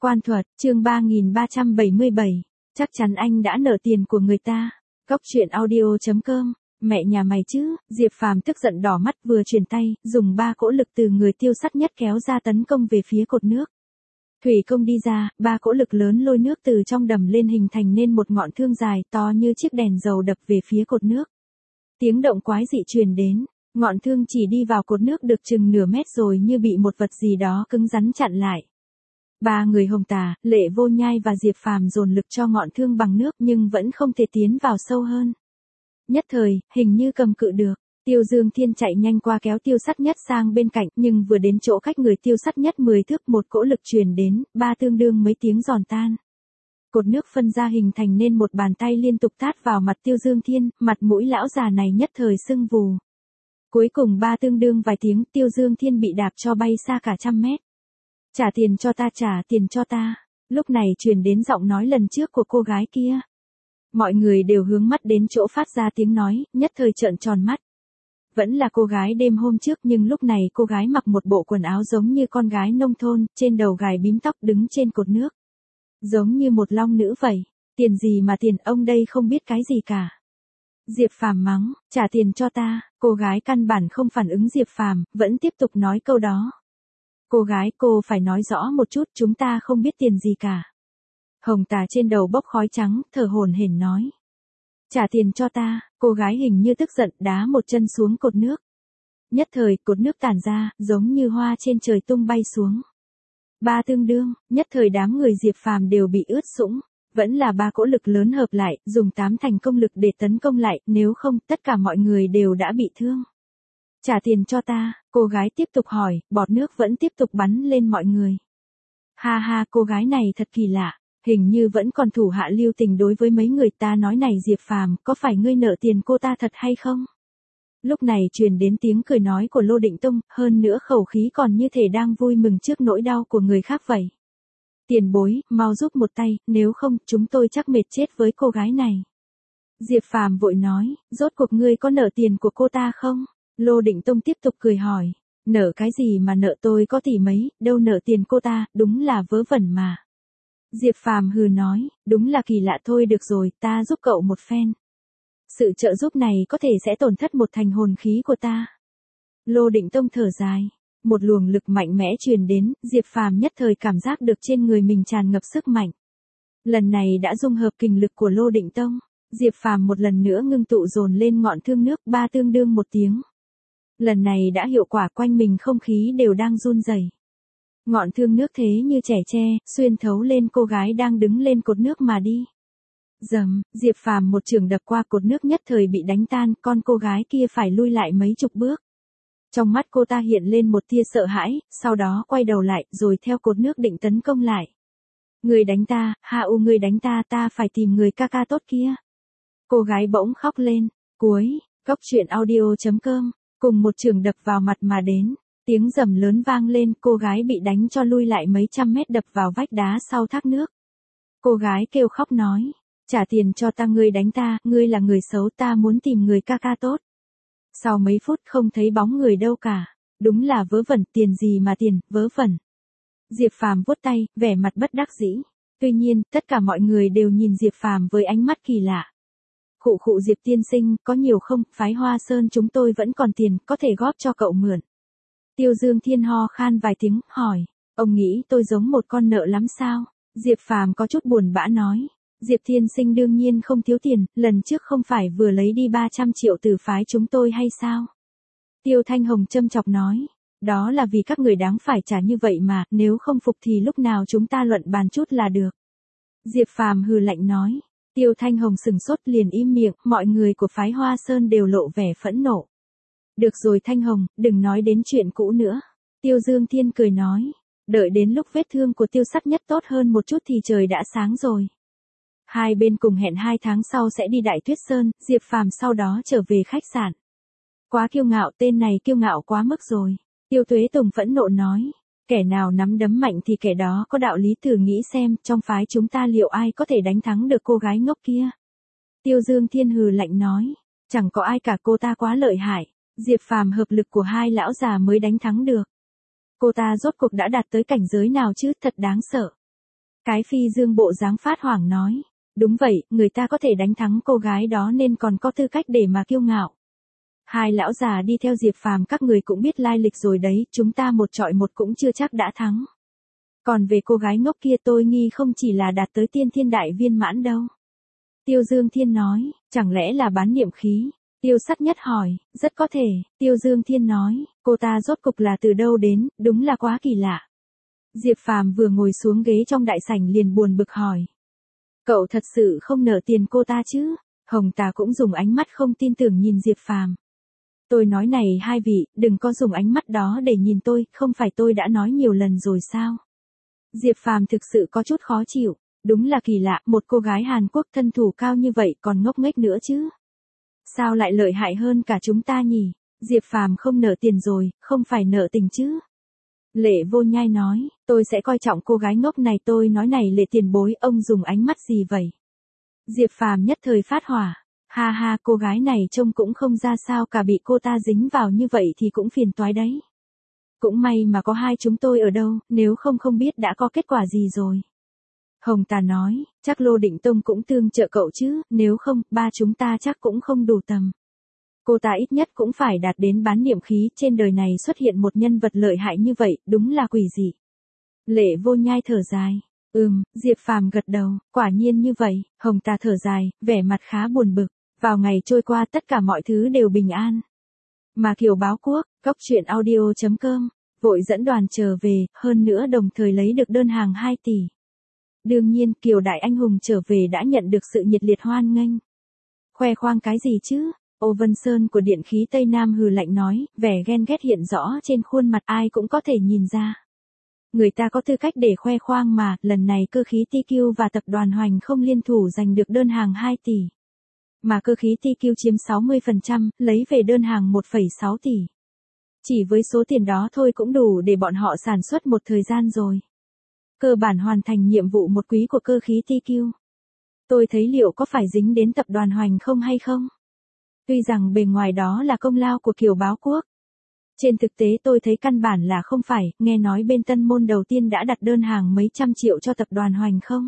Quan thuật, chương 3377. Chắc chắn anh đã nợ tiền của người ta. Góc truyện audio.com. Mẹ nhà mày chứ, Diệp Phàm tức giận đỏ mắt vừa chuyển tay, dùng 3 cỗ lực từ người Tiêu Sắt Nhất kéo ra tấn công về phía cột nước. Thủy công đi ra, 3 cỗ lực lớn lôi nước từ trong đầm lên hình thành nên một ngọn thương dài to như chiếc đèn dầu đập về phía cột nước. Tiếng động quái dị truyền đến, ngọn thương chỉ đi vào cột nước được chừng nửa mét rồi như bị một vật gì đó cứng rắn chặn lại. 3 người Hồng Tà, Lệ Vô Nhai và Diệp Phàm dồn lực cho ngọn thương bằng nước nhưng vẫn không thể tiến vào sâu hơn. Nhất thời, hình như cầm cự được, Tiêu Dương Thiên chạy nhanh qua kéo Tiêu Sắt Nhất sang bên cạnh, nhưng vừa đến chỗ cách người Tiêu Sắt Nhất 10 thước một cỗ lực truyền đến, 3 tương đương mấy tiếng giòn tan. Cột nước phân ra hình thành nên một bàn tay liên tục tát vào mặt Tiêu Dương Thiên, mặt mũi lão già này nhất thời sưng vù. Cuối cùng 3 tương đương vài tiếng, Tiêu Dương Thiên bị đạp cho bay xa cả trăm mét. Trả tiền cho ta, trả tiền cho ta. Lúc này truyền đến giọng nói lần trước của cô gái kia. Mọi người đều hướng mắt đến chỗ phát ra tiếng nói, nhất thời trợn tròn mắt. Vẫn là cô gái đêm hôm trước nhưng lúc này cô gái mặc một bộ quần áo giống như con gái nông thôn, trên đầu gài bím tóc đứng trên cột nước. Giống như một long nữ vậy. Tiền gì mà tiền, ông đây không biết cái gì cả. Diệp Phàm mắng, trả tiền cho ta. Cô gái căn bản không phản ứng Diệp Phàm, vẫn tiếp tục nói câu đó. Cô gái, cô phải nói rõ một chút, chúng ta không biết tiền gì cả. Hồng Tà trên đầu bốc khói trắng, thở hổn hển nói. Trả tiền cho ta. Cô gái hình như tức giận, đá một chân xuống cột nước. Nhất thời, cột nước tản ra, giống như hoa trên trời tung bay xuống. 3 tương đương, nhất thời đám người Diệp Phàm đều bị ướt sũng. Vẫn là 3 cỗ lực lớn hợp lại, dùng 8 thành công lực để tấn công lại, nếu không, tất cả mọi người đều đã bị thương. Trả tiền cho ta, cô gái tiếp tục hỏi, bọt nước vẫn tiếp tục bắn lên mọi người. Ha ha, cô gái này thật kỳ lạ, hình như vẫn còn thủ hạ lưu tình đối với mấy người. Ta nói này Diệp Phàm, có phải ngươi nợ tiền cô ta thật hay không? Lúc này truyền đến tiếng cười nói của Lô Định Tông, hơn nữa khẩu khí còn như thể đang vui mừng trước nỗi đau của người khác vậy. Tiền bối, mau giúp một tay, nếu không, chúng tôi chắc mệt chết với cô gái này. Diệp Phàm vội nói, rốt cuộc ngươi có nợ tiền của cô ta không? Lô Định Tông tiếp tục cười hỏi, nợ cái gì mà nợ, tôi có tỷ mấy, đâu nợ tiền cô ta, đúng là vớ vẩn mà. Diệp Phàm hừ nói, đúng là kỳ lạ thôi, được rồi, ta giúp cậu một phen. Sự trợ giúp này có thể sẽ tổn thất một thành hồn khí của ta. Lô Định Tông thở dài, một luồng lực mạnh mẽ truyền đến, Diệp Phàm nhất thời cảm giác được trên người mình tràn ngập sức mạnh. Lần này đã dung hợp kình lực của Lô Định Tông, Diệp Phàm một lần nữa ngưng tụ dồn lên ngọn thương nước, 3 tương đương một tiếng. Lần này đã hiệu quả, quanh mình không khí đều đang run rẩy. Ngọn thương nước thế như trẻ tre, xuyên thấu lên cô gái đang đứng lên cột nước mà đi. Dầm, Diệp Phàm một chưởng đập qua cột nước nhất thời bị đánh tan, con cô gái kia phải lui lại mấy chục bước. Trong mắt cô ta hiện lên một tia sợ hãi, sau đó quay đầu lại rồi theo cột nước định tấn công lại. Người đánh ta, người đánh ta, ta phải tìm người ca ca tốt kia. Cô gái bỗng khóc lên. Cuối, góc truyện audio.com. Cùng một chưởng đập vào mặt mà đến, tiếng rầm lớn vang lên, cô gái bị đánh cho lui lại mấy trăm mét, đập vào vách đá sau thác nước. Cô gái kêu khóc nói, trả tiền cho ta, ngươi đánh ta, ngươi là người xấu, ta muốn tìm người ca ca tốt. Sau mấy phút không thấy bóng người đâu cả, đúng là vớ vẩn, tiền gì mà tiền, vớ vẩn. Diệp Phàm vuốt tay, vẻ mặt bất đắc dĩ. Tuy nhiên, tất cả mọi người đều nhìn Diệp Phàm với ánh mắt kỳ lạ. Khụ khụ, Diệp tiên sinh, có nhiều không, phái Hoa Sơn chúng tôi vẫn còn tiền, có thể góp cho cậu mượn. Tiêu Dương Thiên ho khan vài tiếng, hỏi, ông nghĩ tôi giống một con nợ lắm sao? Diệp Phàm có chút buồn bã nói, Diệp tiên sinh đương nhiên không thiếu tiền, lần trước không phải vừa lấy đi 300 triệu từ phái chúng tôi hay sao? Tiêu Thanh Hồng châm chọc nói, đó là vì các người đáng phải trả như vậy mà, nếu không phục thì lúc nào chúng ta luận bàn chút là được. Diệp Phàm hừ lạnh nói. Tiêu Thanh Hồng sừng sốt liền im miệng, mọi người của phái Hoa Sơn đều lộ vẻ phẫn nộ. Được rồi Thanh Hồng, đừng nói đến chuyện cũ nữa. Tiêu Dương Thiên cười nói, đợi đến lúc vết thương của Tiêu Sắt Nhất tốt hơn một chút thì trời đã sáng rồi. Hai bên cùng hẹn 2 tháng sau sẽ đi Đại Tuyết Sơn, Diệp Phàm sau đó trở về khách sạn. Quá kiêu ngạo, tên này kiêu ngạo quá mức rồi. Tiêu Tuế Tùng phẫn nộ nói. Kẻ nào nắm đấm mạnh thì kẻ đó có đạo lý, thử nghĩ xem, trong phái chúng ta liệu ai có thể đánh thắng được cô gái ngốc kia. Tiêu Dương Thiên hừ lạnh nói, chẳng có ai cả, cô ta quá lợi hại, Diệp Phàm hợp lực của 2 lão già mới đánh thắng được. Cô ta rốt cuộc đã đạt tới cảnh giới nào chứ, thật đáng sợ. Cái Phi Dương bộ dáng phát hoảng nói. Đúng vậy, người ta có thể đánh thắng cô gái đó nên còn có tư cách để mà kiêu ngạo. Hai lão già đi theo Diệp Phàm các người cũng biết lai lịch rồi đấy, chúng ta một chọi một cũng chưa chắc đã thắng. Còn về cô gái ngốc kia tôi nghi không chỉ là đạt tới tiên thiên đại viên mãn đâu. Tiêu Dương Thiên nói, chẳng lẽ là bán niệm khí? Tiêu Sắc Nhất hỏi, rất có thể, Tiêu Dương Thiên nói, cô ta rốt cục là từ đâu đến, đúng là quá kỳ lạ. Diệp Phàm vừa ngồi xuống ghế trong đại sảnh liền buồn bực hỏi. Cậu thật sự không nợ tiền cô ta chứ? Hồng Tà cũng dùng ánh mắt không tin tưởng nhìn Diệp Phàm. Tôi nói này hai vị, đừng có dùng ánh mắt đó để nhìn tôi, không phải tôi đã nói nhiều lần rồi sao? Diệp Phàm thực sự có chút khó chịu, đúng là kỳ lạ, một cô gái Hàn Quốc thân thủ cao như vậy còn ngốc nghếch nữa chứ. Sao lại lợi hại hơn cả chúng ta nhỉ? Diệp Phàm không nợ tiền rồi, không phải nợ tình chứ. Lệ Vô Nhai nói, tôi sẽ coi trọng cô gái ngốc này, tôi nói này Lệ tiền bối, ông dùng ánh mắt gì vậy? Diệp Phàm nhất thời phát hỏa. Ha ha, cô gái này trông cũng không ra sao cả, bị cô ta dính vào như vậy thì cũng phiền toái đấy. Cũng may mà có hai chúng tôi ở đâu, nếu không không biết đã có kết quả gì rồi. Hồng Tà nói, chắc Lô Định Tông cũng tương trợ cậu chứ, nếu không, ba chúng ta chắc cũng không đủ tầm. Cô ta ít nhất cũng phải đạt đến bán niệm khí, trên đời này xuất hiện một nhân vật lợi hại như vậy, đúng là quỷ dị. Lệ Vô Nhai thở dài. Diệp Phàm gật đầu, quả nhiên như vậy. Hồng Tà thở dài, vẻ mặt khá buồn bực. Vào ngày trôi qua tất cả mọi thứ đều bình an. Mà Kiều Báo Quốc, góc truyện audio.com, vội dẫn đoàn trở về, hơn nữa đồng thời lấy được đơn hàng 2 tỷ. Đương nhiên Kiều Đại Anh Hùng trở về đã nhận được sự nhiệt liệt hoan nghênh. Khoe khoang cái gì chứ? Ô Vân Sơn của Điện khí Tây Nam hừ lạnh nói, vẻ ghen ghét hiện rõ trên khuôn mặt ai cũng có thể nhìn ra. Người ta có tư cách để khoe khoang mà, lần này Cơ khí TQ và tập đoàn Hoành Không liên thủ giành được đơn hàng 2 tỷ. Mà Cơ khí TQ chiếm 60%, lấy về đơn hàng 1,6 tỷ. Chỉ với số tiền đó thôi cũng đủ để bọn họ sản xuất một thời gian rồi. Cơ bản hoàn thành nhiệm vụ một quý của Cơ khí TQ. Tôi thấy liệu có phải dính đến tập đoàn Hoành Không hay không? Tuy rằng bề ngoài đó là công lao của Kiều Báo Quốc. Trên thực tế tôi thấy căn bản là không phải, nghe nói bên Tân Môn đầu tiên đã đặt đơn hàng mấy trăm triệu cho tập đoàn Hoành Không.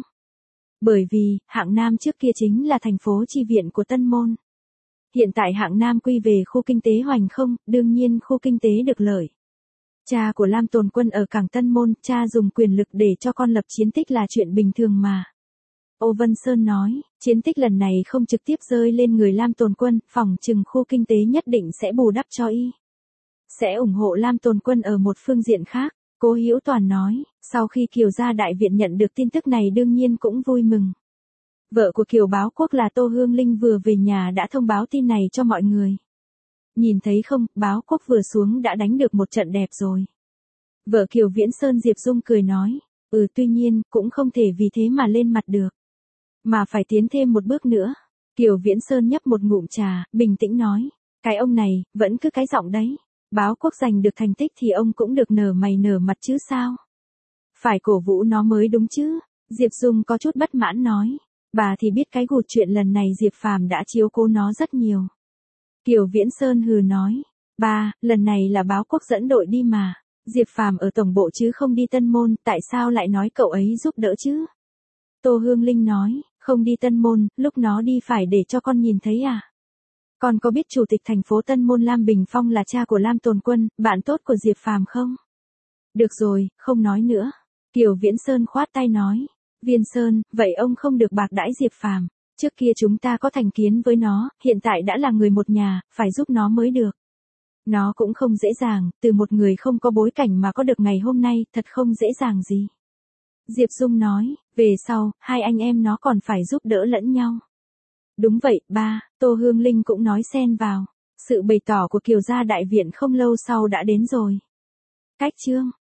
Bởi vì, Hạng Nam trước kia chính là thành phố chi viện của Tân Môn. Hiện tại Hạng Nam quy về khu kinh tế Hoành Không, đương nhiên khu kinh tế được lợi. Cha của Lam Tồn Quân ở cảng Tân Môn, cha dùng quyền lực để cho con lập chiến tích là chuyện bình thường mà. Ô Vân Sơn nói, chiến tích lần này không trực tiếp rơi lên người Lam Tồn Quân, phỏng chừng khu kinh tế nhất định sẽ bù đắp cho y. Sẽ ủng hộ Lam Tồn Quân ở một phương diện khác, Cố Hữu Toàn nói, sau khi Kiều gia đại viện nhận được tin tức này đương nhiên cũng vui mừng. Vợ của Kiều Báo Quốc là Tô Hương Linh vừa về nhà đã thông báo tin này cho mọi người. Nhìn thấy không, Báo Quốc vừa xuống đã đánh được một trận đẹp rồi. Vợ Kiều Viễn Sơn Diệp Dung cười nói, tuy nhiên, cũng không thể vì thế mà lên mặt được. Mà phải tiến thêm một bước nữa. Kiều Viễn Sơn nhấp một ngụm trà, bình tĩnh nói, cái ông này, vẫn cứ cái giọng đấy. Báo Quốc giành được thành tích thì ông cũng được nở mày nở mặt chứ sao? Phải cổ vũ nó mới đúng chứ? Diệp Dung có chút bất mãn nói. Bà thì biết cái gụt chuyện lần này Diệp Phàm đã chiếu cố nó rất nhiều. Kiều Viễn Sơn hừ nói. Ba, lần này là Báo Quốc dẫn đội đi mà. Diệp Phàm ở tổng bộ chứ không đi Tân Môn, tại sao lại nói cậu ấy giúp đỡ chứ? Tô Hương Linh nói, không đi Tân Môn, lúc nó đi phải để cho con nhìn thấy à? Con có biết chủ tịch thành phố Tân Môn Lam Bình Phong là cha của Lam Tồn Quân, bạn tốt của Diệp Phàm không? Được rồi, không nói nữa. Kiều Viễn Sơn khoát tay nói. Viên Sơn, vậy ông không được bạc đãi Diệp Phàm. Trước kia chúng ta có thành kiến với nó, hiện tại đã là người một nhà, phải giúp nó mới được. Nó cũng không dễ dàng, từ một người không có bối cảnh mà có được ngày hôm nay, thật không dễ dàng gì. Diệp Dung nói, về sau, hai anh em nó còn phải giúp đỡ lẫn nhau. Đúng vậy, ba, Tô Hương Linh cũng nói xen vào. Sự bày tỏ của Kiều gia đại viện không lâu sau đã đến rồi. Cách chương